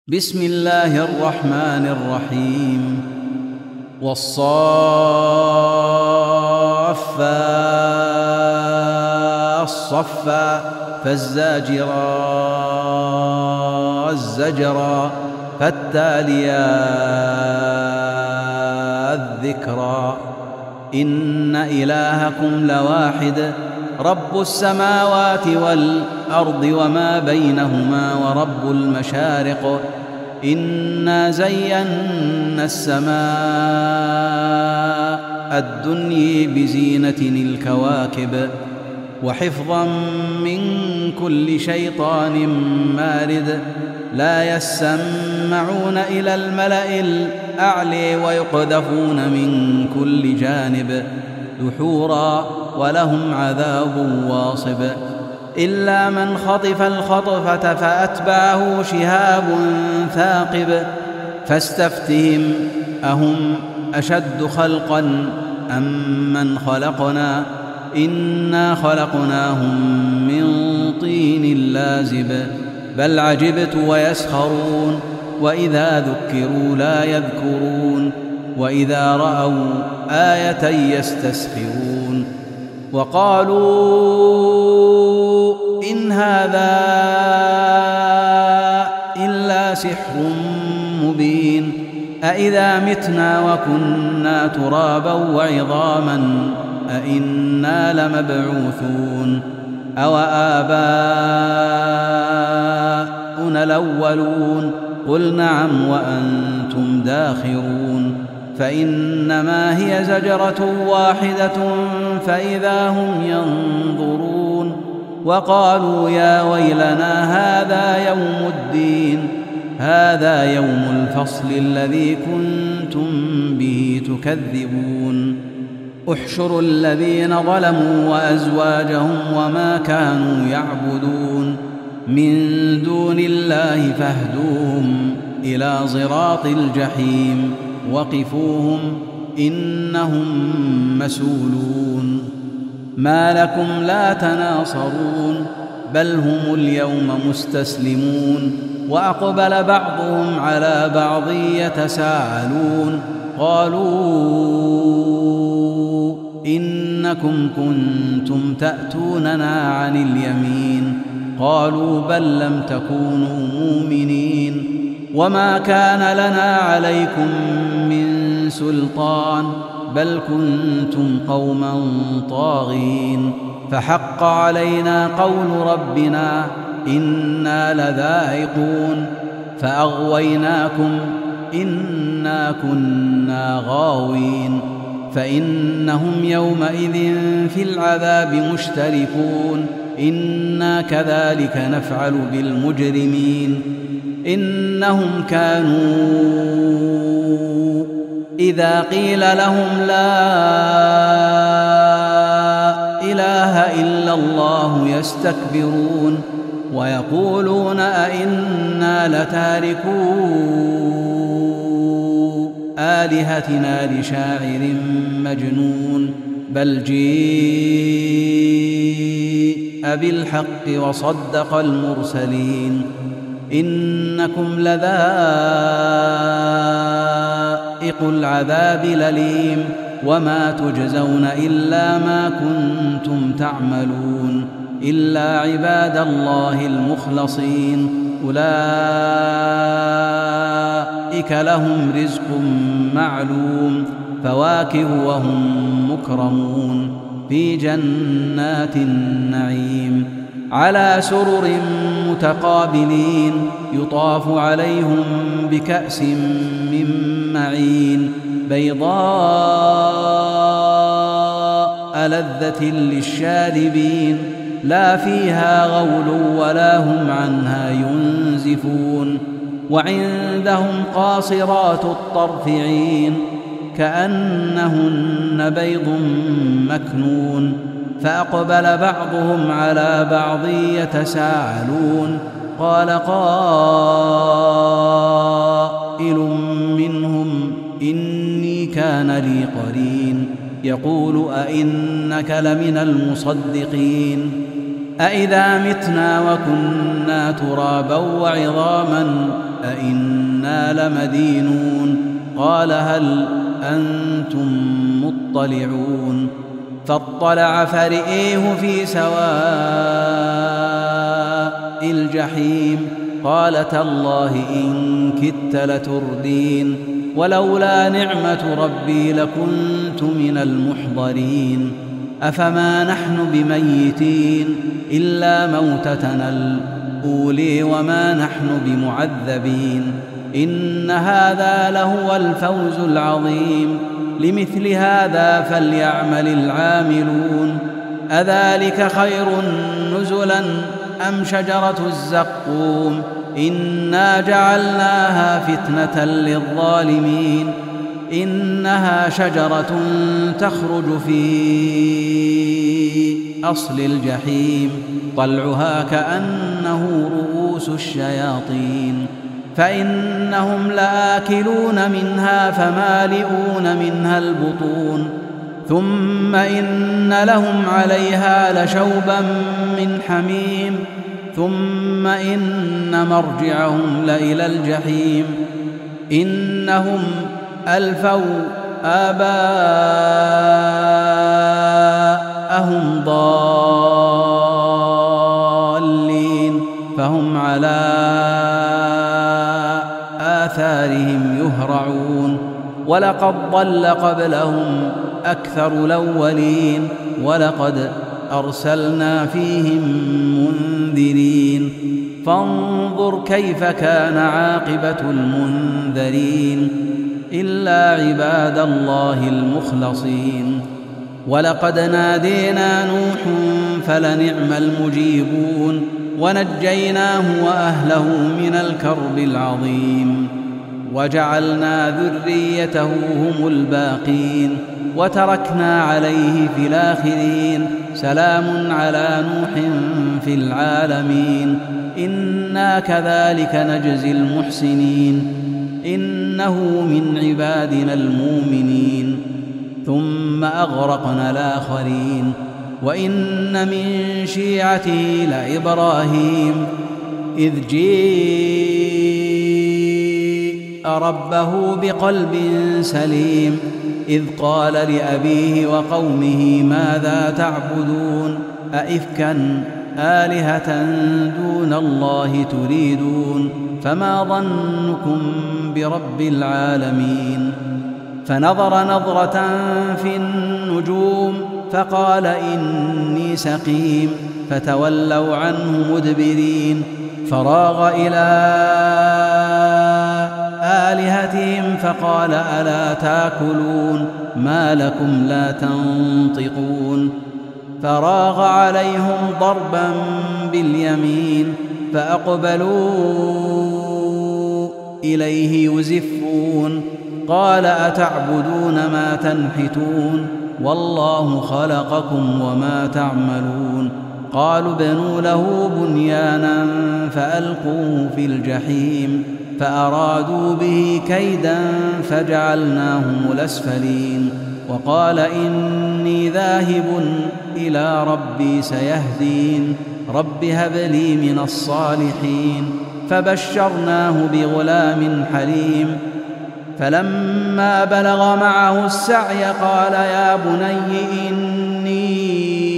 بسم الله الرحمن الرحيم والصافات صفا فالزاجرات زجرا فالتاليات ذكرا إن إلهكم لواحد رب السماوات والأرض وما بينهما ورب المشارق إنا زينا السماء الدنيا بزينة الكواكب وحفظا من كل شيطان مارد لا يسمعون إلى الملأ الأعلى ويقذفون من كل جانب دحورا ولهم عذاب واصب إلا من خطف الخطفة فأتبعه شهاب ثاقب فاستفتهم أهم أشد خلقا أم من خلقنا إنا خلقناهم من طين لازب بل عجبت ويسخرون وإذا ذكروا لا يذكرون وإذا رأوا آية يستسخرون وقالوا إن هذا إلا سحر مبين أإذا متنا وكنا ترابا وعظاما أإنا لمبعوثون أو آباؤنا الأولون قل نعم وأنتم داخرون فإنما هي زجرة واحدة فإذا هم ينظرون وقالوا يا ويلنا هذا يوم الدين هذا يوم الفصل الذي كنتم به تكذبون احشروا الذين ظلموا وأزواجهم وما كانوا يعبدون من دون الله فاهدوهم إلى صراط الجحيم وقفوهم إنهم مسؤولون ما لكم لا تناصرون بل هم اليوم مستسلمون وأقبل بعضهم على بعض يتساءلون قالوا إنكم كنتم تأتوننا عن اليمين قالوا بل لم تكونوا مؤمنين وما كان لنا عليكم من سلطان بل كنتم قوما طاغين فحق علينا قول ربنا إنا لذائقون فأغويناكم إنا كنا غاوين فإنهم يومئذ في العذاب مشتركون إنا كذلك نفعل بالمجرمين إنهم كانوا إذا قيل لهم لا إله إلا الله يستكبرون ويقولون أئنا لتاركو آلهتنا لشاعر مجنون بل جيء بالحق وصدق المرسلين إنكم لذائق العذاب الأليم وما تجزون إلا ما كنتم تعملون إلا عباد الله المخلصين أولئك لهم رزق معلوم فواكه وهم مكرمون في جنات النعيم على سرر متقابلين يطاف عليهم بكأس من معين بيضاء لذة للشاربين لا فيها غول ولا هم عنها ينزفون وعندهم قاصرات الطرف عين كأنهن بيض مكنون فأقبل بعضهم على بعض يتساءلون قال قائل منهم إني كان لي قرين يقول أئنك لمن المصدقين أإذا متنا وكنا ترابا وعظاما أإنا لمدينون قال هل أنتم مطلعون فاطلع فرئيه في سواء الجحيم قال تالله إن كدت لتردين ولولا نعمة ربي لكنت من المحضرين أفما نحن بميتين إلا موتتنا الأولي وما نحن بمعذبين إن هذا لهو الفوز العظيم لمثل هذا فليعمل العاملون أذلك خير نزلا أم شجرة الزقوم إنا جعلناها فتنة للظالمين إنها شجرة تخرج في أصل الجحيم طلعها كأنه رؤوس الشياطين فإنهم لآكلون منها فمالئون منها البطون ثم إن لهم عليها لشوبا من حميم ثم إن مرجعهم لإلى الجحيم إنهم ألفوا آباءهم ضالين فهم على آثارهم يهرعون ولقد ضل قبلهم أكثر الأولين ولقد أرسلنا فيهم منذرين فانظر كيف كان عاقبة المنذرين إلا عباد الله المخلصين ولقد نادينا نوح فلنعم المجيبون ونجيناه وأهله من الكرب العظيم وجعلنا ذريته هم الباقين وتركنا عليه في الآخرين سلام على نوح في العالمين إنا كذلك نجزي المحسنين إنه من عبادنا المؤمنين ثم أغرقنا الآخرين وإن من شيعته لإبراهيم إذ جاء ربه بقلب سليم إذ قال لأبيه وقومه ماذا تعبدون أئفكا آلهة دون الله تريدون فما ظنكم برب العالمين فنظر نظرة في النجوم فقال إني سقيم فتولوا عنه مدبرين فراغ إلى آلهتهم فقال ألا تاكلون ما لكم لا تنطقون فراغ عليهم ضربا باليمين فأقبلوا إليه يزفون قال أتعبدون ما تنحتون والله خلقكم وما تعملون قالوا ابنوا له بنيانا فألقوه في الجحيم فأرادوا به كيدا فجعلناهم الأسفلين وقال إني ذاهب إلى ربي سيهدين رب هب لي من الصالحين فبشرناه بغلام حليم فلما بلغ معه السعي قال يا بني إني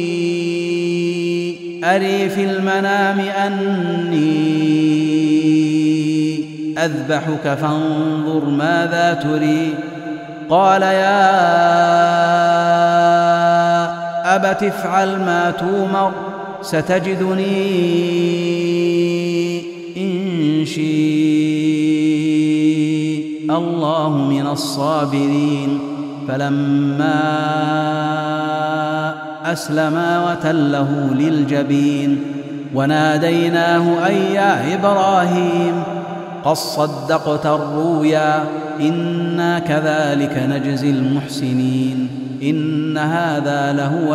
أري في المنام أني أذبحك فانظر ماذا تري قال يا أبت افعل ما تومر ستجدني إن شاء الله من الصابرين فلما أسلما وتله للجبين وناديناه أي يا إبراهيم قد صدقت الرؤيا إنا كذلك نجزي المحسنين إن هذا لهو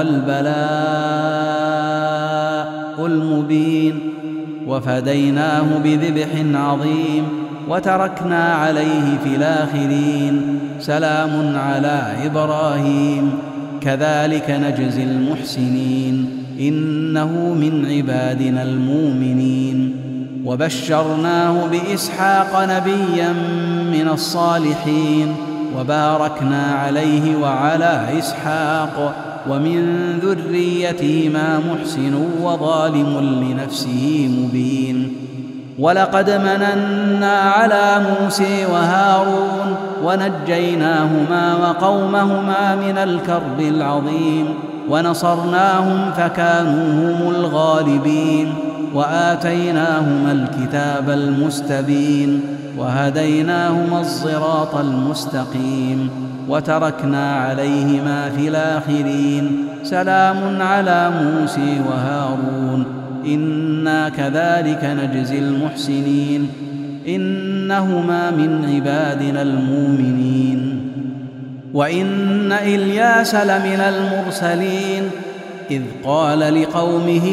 البلاء المبين وفديناه بذبح عظيم وتركنا عليه في الآخرين سلام على إبراهيم كذلك نجزي المحسنين إنه من عبادنا المؤمنين. وبشرناه بإسحاق نبيا من الصالحين، وباركنا عليه وعلى إسحاق ومن ذريتهما محسن وظالم لنفسه مبين. ولقد مننا على موسى وهارون ونجيناهما وقومهما من الكرب العظيم، ونصرناهم فكانوا هم الغالبين، وآتيناهما الكتاب المستبين، وهديناهما الصراط المستقيم، وتركنا عليهما في الآخرين. سلام على موسى وهارون إنا كذلك نجزي المحسنين، إنهما من عبادنا المؤمنين. وإن إلياس لمن المرسلين إذ قال لقومه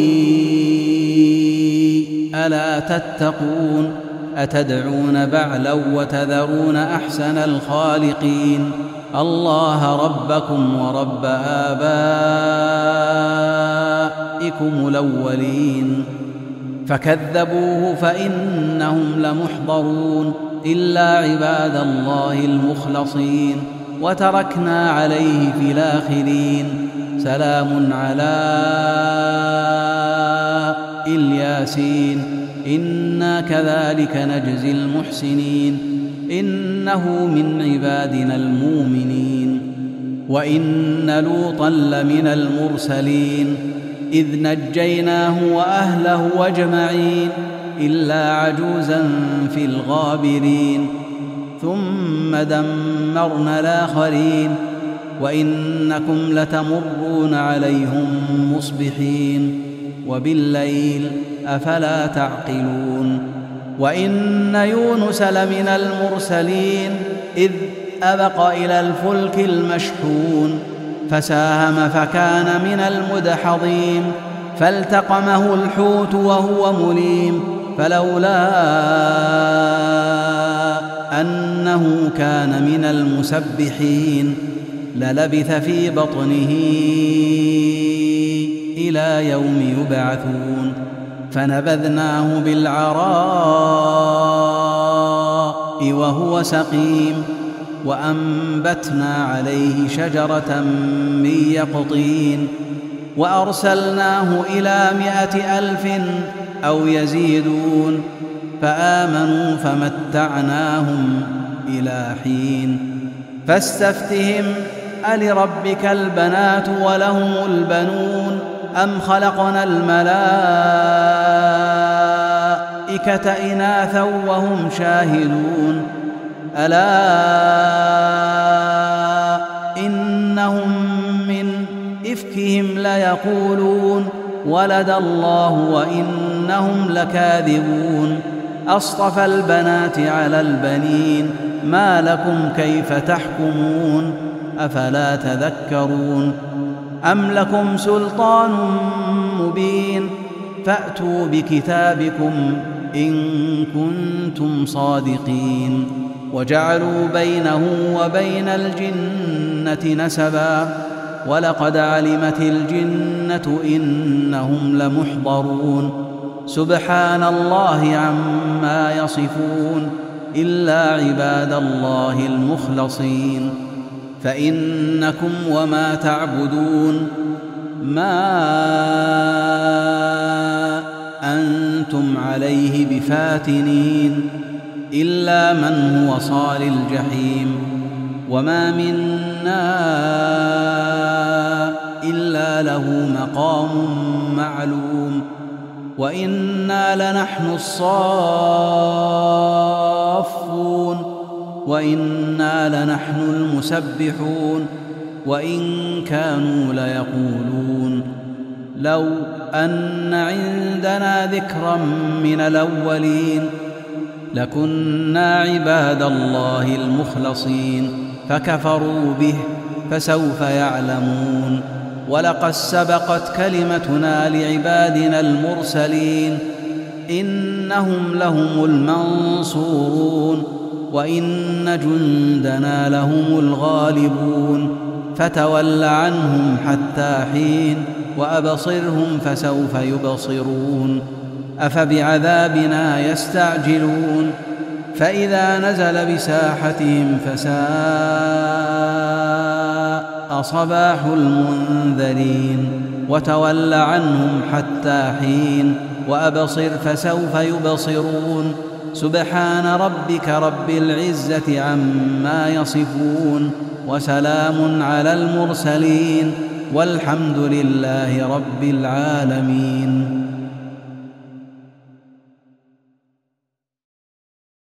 ألا تتقون أتدعون بعلا وتذرون أحسن الخالقين الله ربكم ورب آبائكم الأولين. فكذبوه فإنهم لمحضرون إلا عباد الله المخلصين، وتركنا عليه في الآخرين. سلام على الياسين إنا كذلك نجزي المحسنين، إنه من عبادنا المؤمنين. وإن لوطا لمن المرسلين إذ نجيناه وأهله أجمعين إلا عجوزا في الغابرين، ثم دمرنا الآخرين. وإنكم لتمرون عليهم مصبحين وبالليل أفلا تعقلون. وإن يونس لمن المرسلين إذ أبق إلى الفلك المشحون فساهم فكان من المدحضين، فالتقمه الحوت وهو مليم، فلولا أنه كان من المسبحين للبث في بطنه إلى يوم يبعثون. فنبذناه بالعراء وهو سقيم، وأنبتنا عليه شجرة من يقطين، وأرسلناه إلى 100,000 أو يزيدون، فآمنوا فمتعناهم إلى حين. فاستفتهم ألربك البنات ولهم البنون أم خلقنا الملائكة إناثا وهم شاهدون ألا إنهم من إفكهم ليقولون ولد الله وإنهم لكاذبون. أصطفى البنات على البنين ما لكم كيف تحكمون أفلا تذكرون. أم لكم سلطان مبين فأتوا بكتابكم إن كنتم صادقين. وجعلوا بينه وبين الجنة نسبا ولقد علمت الجنة إنهم لمحضرون. سبحان الله عما يصفون إلا عباد الله المخلصين. فإنكم وما تعبدون ما أنتم عليه بفاتنين إلا من هو صال الجحيم. وما منا إلا له مقام معلوم وإنا لنحن الصافون وإنا لنحن المسبحون. وإن كانوا ليقولون لو أن عندنا ذكرا من الأولين لكنا عباد الله المخلصين فكفروا به فسوف يعلمون. ولقد سبقت كلمتنا لعبادنا المرسلين إنهم لهم المنصورون وإن جندنا لهم الغالبون. فتول عنهم حتى حين وأبصرهم فسوف يبصرون أفبعذابنا يستعجلون فإذا نزل بساحتهم فساء صباح المنذرين وتول عنهم حتى حين وأبصر فسوف يبصرون سبحان ربك رب العزة عما يصفون وسلام على المرسلين والحمد لله رب العالمين.